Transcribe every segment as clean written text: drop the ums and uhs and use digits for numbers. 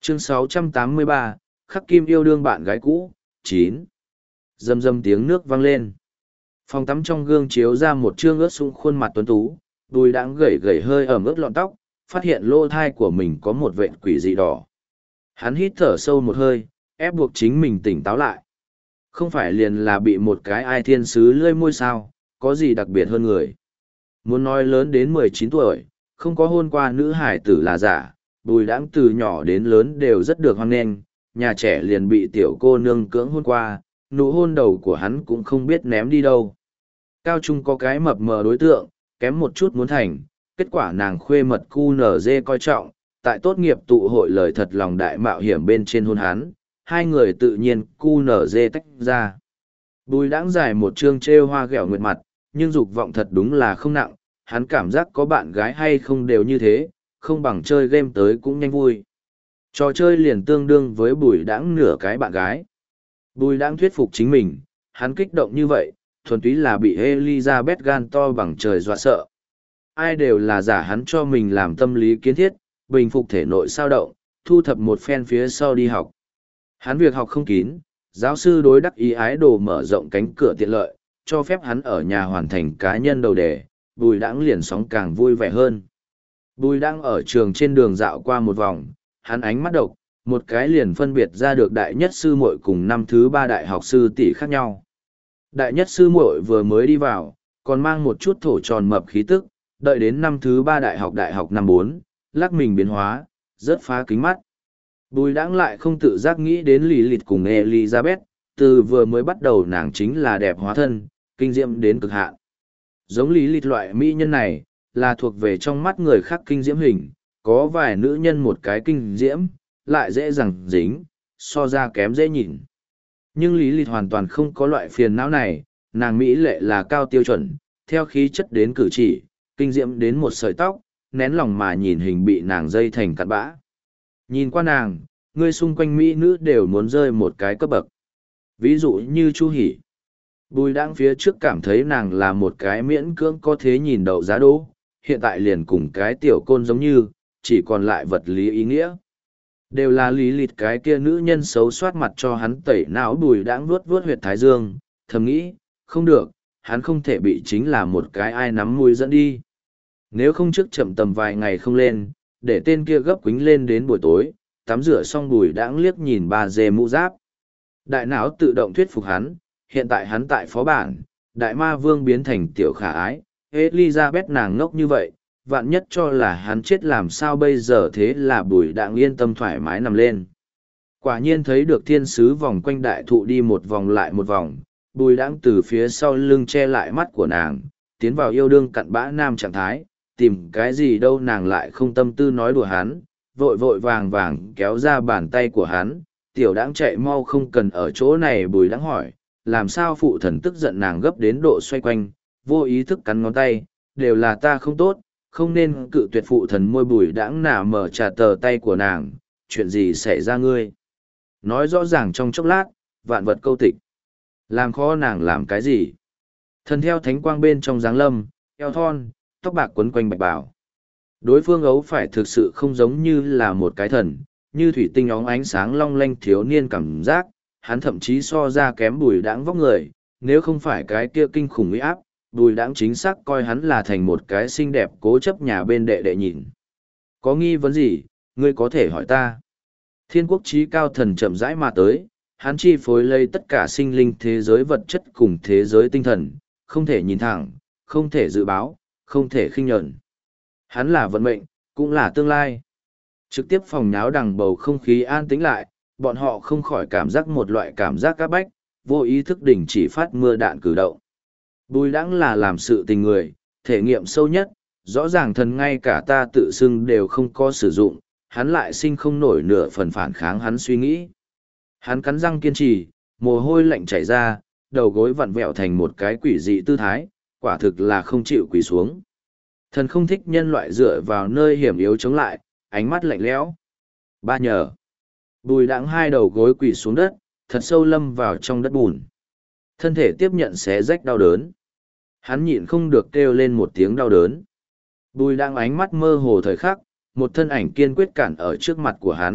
Chương 683, Khắc Kim yêu đương bạn gái cũ, 9. Rầm rầm tiếng nước vang lên. Phòng tắm trong gương chiếu ra một trương ướt sũng khuôn mặt tuấn tú, Bùi Đãng gẩy gẩy hơi ẩm ướt lọn tóc, phát hiện lỗ thai của mình có một vệt quỷ dị đỏ. Hắn hít thở sâu một hơi, ép buộc chính mình tỉnh táo lại. Không phải liền là bị một cái ai thiên sứ lươi môi sao, có gì đặc biệt hơn người. Muốn nói lớn đến 19 tuổi, không có hôn qua nữ hải tử là giả, Bùi Đãng từ nhỏ đến lớn đều rất được hoan nghênh, nhà trẻ liền bị tiểu cô nương cưỡng hôn qua, nụ hôn đầu của hắn cũng không biết ném đi đâu. Cao trung có cái mập mờ đối tượng, kém một chút muốn thành, kết quả nàng khuê mật QNZ coi trọng, tại tốt nghiệp tụ hội lời thật lòng đại mạo hiểm bên trên hôn hắn, hai người tự nhiên QNZ tách ra. Bùi Đãng dài một chương trêu hoa ghẹo nguyệt mặt, nhưng dục vọng thật đúng là không nặng, hắn cảm giác có bạn gái hay không đều như thế, không bằng chơi game tới cũng nhanh vui. Trò chơi liền tương đương với Bùi Đãng nửa cái bạn gái. Bùi Đãng thuyết phục chính mình, hắn kích động như vậy, thuần túy là bị Elizabeth gan to bằng trời dọa sợ. Ai đều là giả hắn cho mình làm tâm lý kiến thiết, bình phục thể nội sao động, thu thập một phen phía sau đi học. Hắn việc học không kín, giáo sư đối đắc ý ái đồ mở rộng cánh cửa tiện lợi, cho phép hắn ở nhà hoàn thành cá nhân đầu đề, Bùi Đãng liền sóng càng vui vẻ hơn. Bùi Đãng ở trường trên đường dạo qua một vòng, hắn ánh mắt độc, một cái liền phân biệt ra được đại nhất sư muội cùng năm thứ ba đại học sư tỷ khác nhau. Đại nhất sư muội vừa mới đi vào, còn mang một chút thổ tròn mập khí tức, đợi đến năm thứ ba đại học năm 4, lắc mình biến hóa, rớt phá kính mắt. Bùi Đãng lại không tự giác nghĩ đến Lilith cùng Elizabeth, từ vừa mới bắt đầu nàng chính là đẹp hóa thân, kinh diễm đến cực hạn. Giống Lilith loại mỹ nhân này, là thuộc về trong mắt người khác kinh diễm hình, có vài nữ nhân một cái kinh diễm, lại dễ dàng dính, so ra kém dễ nhìn. Nhưng Lilith hoàn toàn không có loại phiền não này, nàng mỹ lệ là cao tiêu chuẩn, theo khí chất đến cử chỉ, kinh diễm đến một sợi tóc, nén lòng mà nhìn hình bị nàng dây thành cặn bã. Nhìn qua nàng, người xung quanh mỹ nữ đều muốn rơi một cái cấp bậc. Ví dụ như Chu Hỷ. Bùi Đãng phía trước cảm thấy nàng là một cái miễn cưỡng có thế nhìn đậu giá đỗ, hiện tại liền cùng cái tiểu côn giống như, chỉ còn lại vật lý ý nghĩa. Đều là lý lịt cái kia nữ nhân xấu soát mặt cho hắn tẩy não. Bùi Đãng vuốt vuốt huyệt thái dương, thầm nghĩ, không được, hắn không thể bị chính là một cái ai nắm mũi dẫn đi. Nếu không trước chậm tầm vài ngày không lên, để tên kia gấp quính lên đến buổi tối, tắm rửa xong Bùi Đãng liếc nhìn bà dê mũ giáp. Đại não tự động thuyết phục hắn, hiện tại hắn tại phó bản, đại ma vương biến thành tiểu khả ái, Elizabeth nàng ngốc như vậy, vạn nhất cho là hắn chết làm sao bây giờ. Thế là Bùi Đãng yên tâm thoải mái nằm lên. Quả nhiên thấy được thiên sứ vòng quanh đại thụ đi một vòng lại một vòng, Bùi Đãng từ phía sau lưng che lại mắt của nàng, tiến vào yêu đương cặn bã nam trạng thái, tìm cái gì đâu nàng lại không tâm tư nói đùa hắn, vội vội vàng vàng kéo ra bàn tay của hắn, tiểu Đãng chạy mau không cần ở chỗ này. Bùi Đãng hỏi, làm sao phụ thần tức giận nàng gấp đến độ xoay quanh, vô ý thức cắn ngón tay, đều là ta không tốt, không nên cự tuyệt phụ thần. Môi Bùi Đãng nả mở trà tờ tay của nàng, chuyện gì xảy ra ngươi? Nói rõ ràng trong chốc lát, vạn vật câu tịch. Làm khó nàng làm cái gì? Thần theo thánh quang bên trong giáng lâm, eo thon, tóc bạc quấn quanh bạch bảo. Đối phương ấu phải thực sự không giống như là một cái thần, như thủy tinh óng ánh sáng long lanh thiếu niên cảm giác, hắn thậm chí so ra kém Bùi Đãng vóc người, nếu không phải cái kia kinh khủng uy áp, Bùi Đãng chính xác coi hắn là thành một cái xinh đẹp cố chấp nhà bên đệ đệ nhìn. Có nghi vấn gì, ngươi có thể hỏi ta. Thiên quốc chí cao thần chậm rãi mà tới, hắn chi phối lấy tất cả sinh linh thế giới vật chất cùng thế giới tinh thần, không thể nhìn thẳng, không thể dự báo, không thể khinh nhẫn. Hắn là vận mệnh, cũng là tương lai. Trực tiếp phòng nháo đằng bầu không khí an tĩnh lại, bọn họ không khỏi cảm giác một loại cảm giác áp bách, vô ý thức đình chỉ phát mưa đạn cử động. Bùi Đãng là làm sự tình người, thể nghiệm sâu nhất, rõ ràng thần ngay cả ta tự xưng đều không có sử dụng, hắn lại sinh không nổi nửa phần phản kháng hắn suy nghĩ. Hắn cắn răng kiên trì, mồ hôi lạnh chảy ra, đầu gối vặn vẹo thành một cái quỷ dị tư thái, quả thực là không chịu quỳ xuống. Thần không thích nhân loại dựa vào nơi hiểm yếu chống lại, ánh mắt lạnh lẽo. Ba nhờ. Bùi Đãng hai đầu gối quỳ xuống đất, thật sâu lâm vào trong đất bùn. Thân thể tiếp nhận xé rách đau đớn. Hắn nhịn không được kêu lên một tiếng đau đớn. Bùi Đãng ánh mắt mơ hồ thời khắc, một thân ảnh kiên quyết cản ở trước mặt của hắn,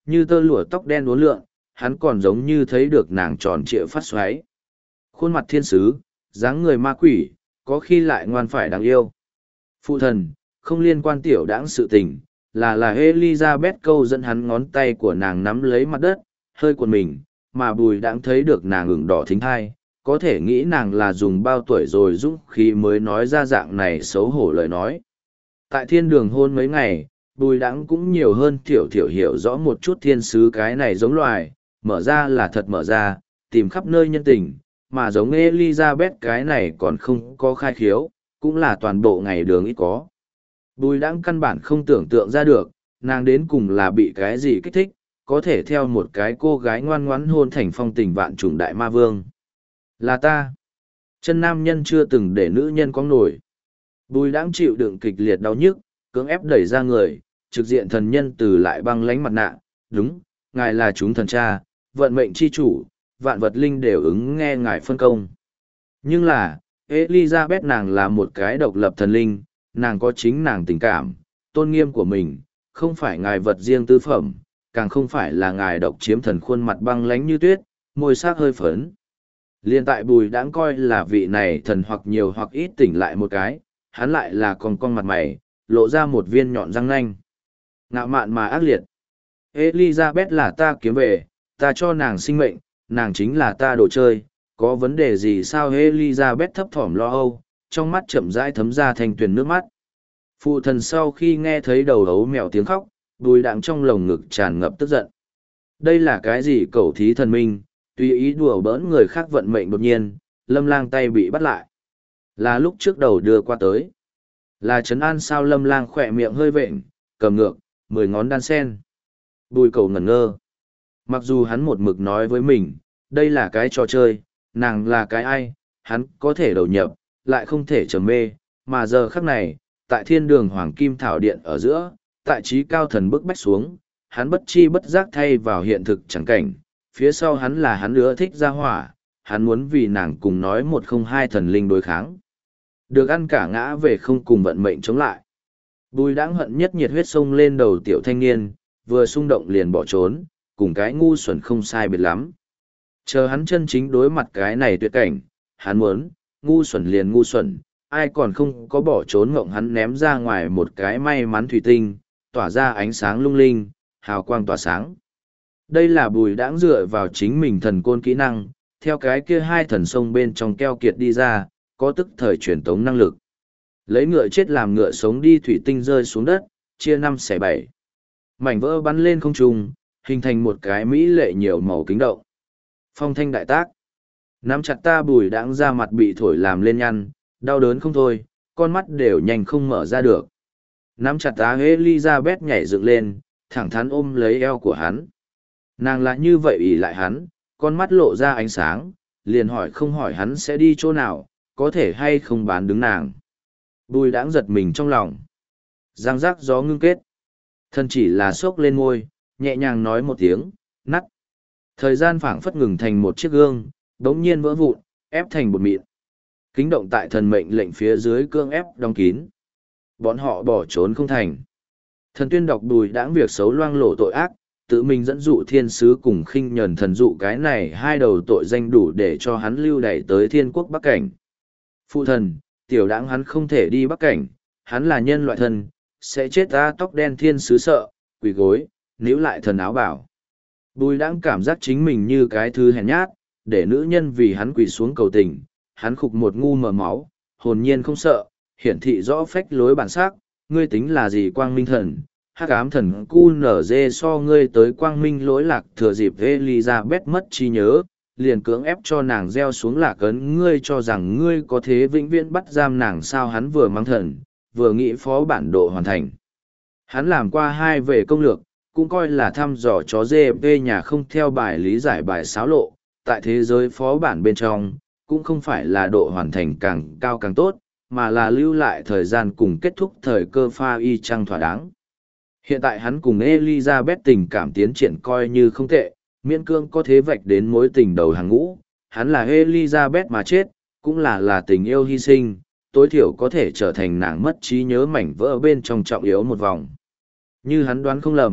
như tơ lụa tóc đen uốn lượn, hắn còn giống như thấy được nàng tròn trịa phát xoáy. Khuôn mặt thiên sứ, dáng người ma quỷ, có khi lại ngoan phải đáng yêu. Phụ thần, không liên quan tiểu đãng sự tình, là Elizabeth câu dẫn hắn ngón tay của nàng nắm lấy mặt đất, hơi cuộn mình, mà Bùi Đãng thấy được nàng ửng đỏ thính thai, có thể nghĩ nàng là dùng bao tuổi rồi dũng khí mới nói ra dạng này xấu hổ lời nói. Tại thiên đường hôn mấy ngày, Bùi Đãng cũng nhiều hơn thiểu thiểu hiểu rõ một chút thiên sứ cái này giống loài, mở ra là thật mở ra, tìm khắp nơi nhân tình, mà giống Elizabeth cái này còn không có khai khiếu, cũng là toàn bộ ngày đường ít có. Bùi Đãng căn bản không tưởng tượng ra được, nàng đến cùng là bị cái gì kích thích, có thể theo một cái cô gái ngoan ngoãn hôn thành phong tình vạn trùng đại ma vương. Là ta. Chân nam nhân chưa từng để nữ nhân có nổi. Bùi Đãng chịu đựng kịch liệt đau nhức, cưỡng ép đẩy ra người, trực diện thần nhân từ lại băng lánh mặt nạ. Đúng, ngài là chúng thần cha, vận mệnh chi chủ, vạn vật linh đều ứng nghe ngài phân công. Nhưng là, Elizabeth nàng là một cái độc lập thần linh, nàng có chính nàng tình cảm, tôn nghiêm của mình, không phải ngài vật riêng tư phẩm, càng không phải là ngài độc chiếm thần khuôn mặt băng lánh như tuyết, môi sắc hơi phấn. Liên tại Bùi Đãng coi là vị này thần hoặc nhiều hoặc ít tỉnh lại một cái, hắn lại là con mặt mày, lộ ra một viên nhọn răng nanh. Ngạo mạn mà ác liệt. Elizabeth là ta kiếm về, ta cho nàng sinh mệnh, nàng chính là ta đồ chơi, có vấn đề gì sao? Elizabeth thấp thỏm lo âu, trong mắt chậm rãi thấm ra thành tuyền nước mắt. Phụ thần sau khi nghe thấy đầu ấu mèo tiếng khóc, Bùi Đãng trong lồng ngực tràn ngập tức giận. Đây là cái gì cẩu thí thần minh, tùy ý đùa bỡn người khác vận mệnh đột nhiên, Lâm Lang tay bị bắt lại. Là lúc trước đầu đưa qua tới. Là trấn an sao? Lâm Lang khỏe miệng hơi vện, cầm ngược, 10 ngón đan sen. Bùi cầu ngẩn ngơ. Mặc dù hắn một mực nói với mình, đây là cái trò chơi, nàng là cái ai, hắn có thể đầu nhập, lại không thể trầm mê, mà giờ khắc này, tại thiên đường Hoàng Kim Thảo Điện ở giữa, tại trí cao thần bức bách xuống, hắn bất chi bất giác thay vào hiện thực chẳng cảnh, phía sau hắn là hắn ưa thích ra hỏa, hắn muốn vì nàng cùng nói một không hai thần linh đối kháng. Được ăn cả ngã về không cùng vận mệnh chống lại. Bùi Đãng hận nhất nhiệt huyết sông lên đầu tiểu thanh niên, vừa xung động liền bỏ trốn, cùng cái ngu xuẩn không sai biệt lắm. Chờ hắn chân chính đối mặt cái này tuyệt cảnh, hắn muốn, ngu xuẩn liền ngu xuẩn, ai còn không có bỏ trốn ngộng. Hắn ném ra ngoài một cái may mắn thủy tinh, tỏa ra ánh sáng lung linh, hào quang tỏa sáng. Đây là Bùi Đãng dựa vào chính mình thần côn kỹ năng, theo cái kia hai thần sông bên trong keo kiệt đi ra, có tức thời truyền tống năng lực. Lấy ngựa chết làm ngựa sống đi, thủy tinh rơi xuống đất, chia 5/7. Mảnh vỡ bắn lên không trung, hình thành một cái mỹ lệ nhiều màu kính động. Phong thanh đại tác. Nắm chặt ta. Bùi Đãng ra mặt bị thổi làm lên nhăn, đau đớn không thôi, con mắt đều nhanh không mở ra được. Nắm chặt ta. Elizabeth nhảy dựng lên, thẳng thắn ôm lấy eo của hắn. Nàng lại như vậy ỷ lại hắn, con mắt lộ ra ánh sáng, liền hỏi không hỏi hắn sẽ đi chỗ nào, có thể hay không bán đứng nàng. Bùi Đãng giật mình trong lòng. Giang giác gió ngưng kết. Thân chỉ là xốc lên môi, nhẹ nhàng nói một tiếng, nắt. Thời gian phảng phất ngừng thành một chiếc gương, đống nhiên vỡ vụn, ép thành bột mịn. Kính động tại thần mệnh lệnh phía dưới cương ép đóng kín. Bọn họ bỏ trốn không thành. Thần tuyên đọc Bùi Đãng việc xấu loang lổ tội ác, tự mình dẫn dụ thiên sứ cùng khinh nhờn thần dụ cái này hai đầu tội danh đủ để cho hắn lưu đày tới thiên quốc Bắc Cảnh. Phụ thần, tiểu Đãng hắn không thể đi Bắc Cảnh, hắn là nhân loại thần, sẽ chết ta. Tóc đen thiên sứ sợ, quỳ gối, níu lại thần áo bảo. Bùi Đãng cảm giác chính mình như cái thứ hèn nhát, để nữ nhân vì hắn quỳ xuống cầu tình, hắn khục một ngu mờ máu, hồn nhiên không sợ, hiển thị rõ phách lối bản sắc, ngươi tính là gì quang minh thần, hắc ám thần cu nở dê so ngươi tới quang minh lỗi lạc. Thừa dịp Elizabeth mất trí nhớ, liền cưỡng ép cho nàng gieo xuống lạc ấn. Ngươi cho rằng ngươi có thế vĩnh viễn bắt giam nàng sao? Hắn vừa mang thần, vừa nghĩ phó bản độ hoàn thành. Hắn làm qua 2 về công lược, cũng coi là thăm dò chó GP nhà không theo bài lý giải bài xáo lộ. Tại thế giới phó bản bên trong, cũng không phải là độ hoàn thành càng cao càng tốt, mà là lưu lại thời gian cùng kết thúc thời cơ pha y chăng thỏa đáng. Hiện tại hắn cùng Elizabeth tình cảm tiến triển coi như không tệ, miễn cương có thế vạch đến mối tình đầu hàng ngũ. Hắn là Elizabeth mà chết, cũng là tình yêu hy sinh, tối thiểu có thể trở thành nàng mất trí nhớ mảnh vỡ bên trong trọng yếu một vòng. Như hắn đoán không lầm,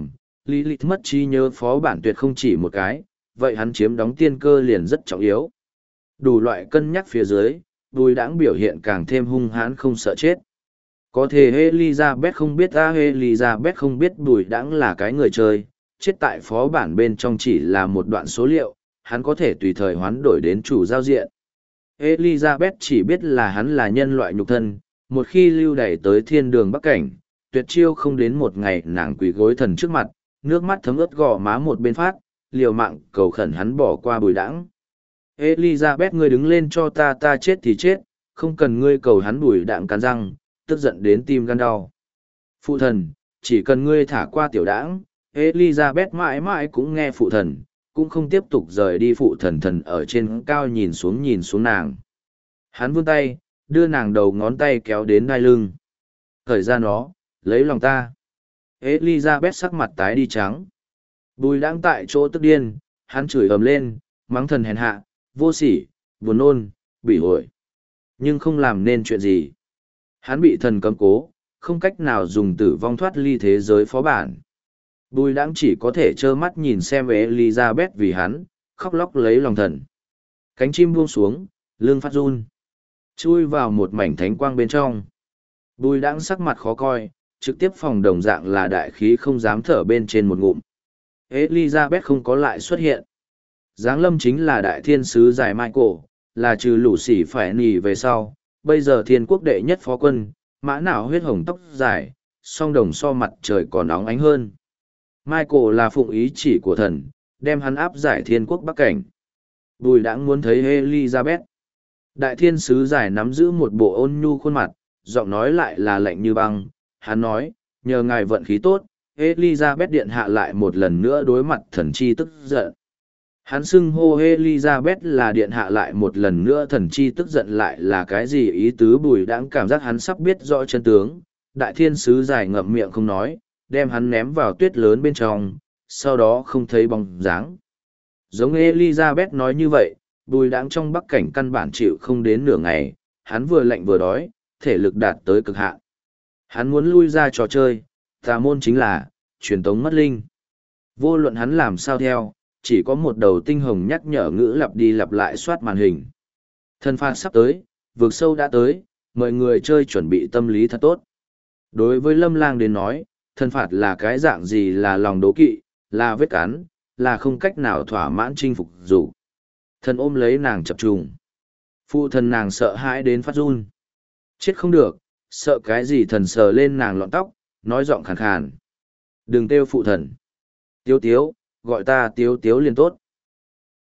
Lilith mất trí nhớ phó bản tuyệt không chỉ một cái, vậy hắn chiếm đóng tiên cơ liền rất trọng yếu. Đủ loại cân nhắc phía dưới, Bùi Đãng biểu hiện càng thêm hung hãn không sợ chết. Có thể Elizabeth không biết Elizabeth không biết Bùi Đãng là cái người chơi, chết tại phó bản bên trong chỉ là một đoạn số liệu, hắn có thể tùy thời hoán đổi đến chủ giao diện. Elizabeth chỉ biết là hắn là nhân loại nhục thân, một khi lưu đày tới thiên đường bắc cảnh, tuyệt chiêu không đến một ngày nàng quỳ gối thần trước mặt, nước mắt thấm ướt gò má một bên phát, liều mạng cầu khẩn hắn bỏ qua Bùi Đãng. Elizabeth ngươi đứng lên cho ta chết thì chết, không cần ngươi cầu hắn. Bùi Đãng cắn răng, tức giận đến tim gan đau. Phụ thần, chỉ cần ngươi thả qua tiểu Đãng. Elizabeth mãi mãi cũng nghe phụ thần, cũng không tiếp tục rời đi. Phụ thần thần ở trên cao nhìn xuống nàng. Hắn vươn tay, đưa nàng đầu ngón tay kéo đến đai lưng. Thời ra nó, lấy lòng ta. Elizabeth sắc mặt tái đi trắng. Bùi Đãng tại chỗ tức điên, hắn chửi ầm lên, mắng thần hèn hạ, vô sỉ, buồn nôn, bỉ ổi. Nhưng không làm nên chuyện gì. Hắn bị thần cấm cố, không cách nào dùng tử vong thoát ly thế giới phó bản. Bùi Đãng chỉ có thể trơ mắt nhìn xem Elizabeth vì hắn, khóc lóc lấy lòng thần. Cánh chim buông xuống, lưng phát run. Chui vào một mảnh thánh quang bên trong. Bùi Đãng sắc mặt khó coi, trực tiếp phòng đồng dạng là đại khí không dám thở bên trên một ngụm. Elizabeth không có lại xuất hiện. Giáng lâm chính là đại thiên sứ giải Michael, là trừ lũ sỉ phải nỉ về sau, bây giờ thiên quốc đệ nhất phó quân, mã não huyết hồng tóc dài, song đồng so mặt trời còn nóng ánh hơn. Michael là phụng ý chỉ của thần, đem hắn áp giải thiên quốc bắc cảnh. Bùi Đãng muốn thấy Elizabeth. Đại thiên sứ giải nắm giữ một bộ ôn nhu khuôn mặt, giọng nói lại là lạnh như băng. Hắn nói, nhờ ngài vận khí tốt, Elizabeth điện hạ lại một lần nữa đối mặt thần chi tức giận. Hắn xưng hô Elizabeth là điện hạ lại một lần nữa thần chi tức giận lại là cái gì ý tứ. Bùi Đãng cảm giác hắn sắp biết rõ chân tướng. Đại thiên sứ giải ngậm miệng không nói, đem hắn ném vào tuyết lớn bên trong, sau đó không thấy bóng dáng. Giống Elizabeth nói như vậy, Bùi Đãng trong bắc cảnh căn bản chịu không đến nửa ngày, hắn vừa lạnh vừa đói, thể lực đạt tới cực hạn. Hắn muốn lui ra trò chơi, tà môn chính là truyền tống mất linh. Vô luận hắn làm sao theo, chỉ có một đầu tinh hồng nhắc nhở ngữ lặp đi lặp lại soát màn hình. Thần phạt sắp tới, vực sâu đã tới, mời người chơi chuẩn bị tâm lý thật tốt. Đối với Lâm Lang đến nói, thần phạt là cái dạng gì, là lòng đố kỵ, là vết cắn, là không cách nào thỏa mãn chinh phục dù. Thần ôm lấy nàng chập trùng. Phụ thần nàng sợ hãi đến phát run. Chết không được, sợ cái gì? Thần sờ lên nàng lọn tóc, nói giọng khàn khàn. Đừng kêu phụ thần. Tiếu tiếu, gọi ta tiếu tiếu liền tốt.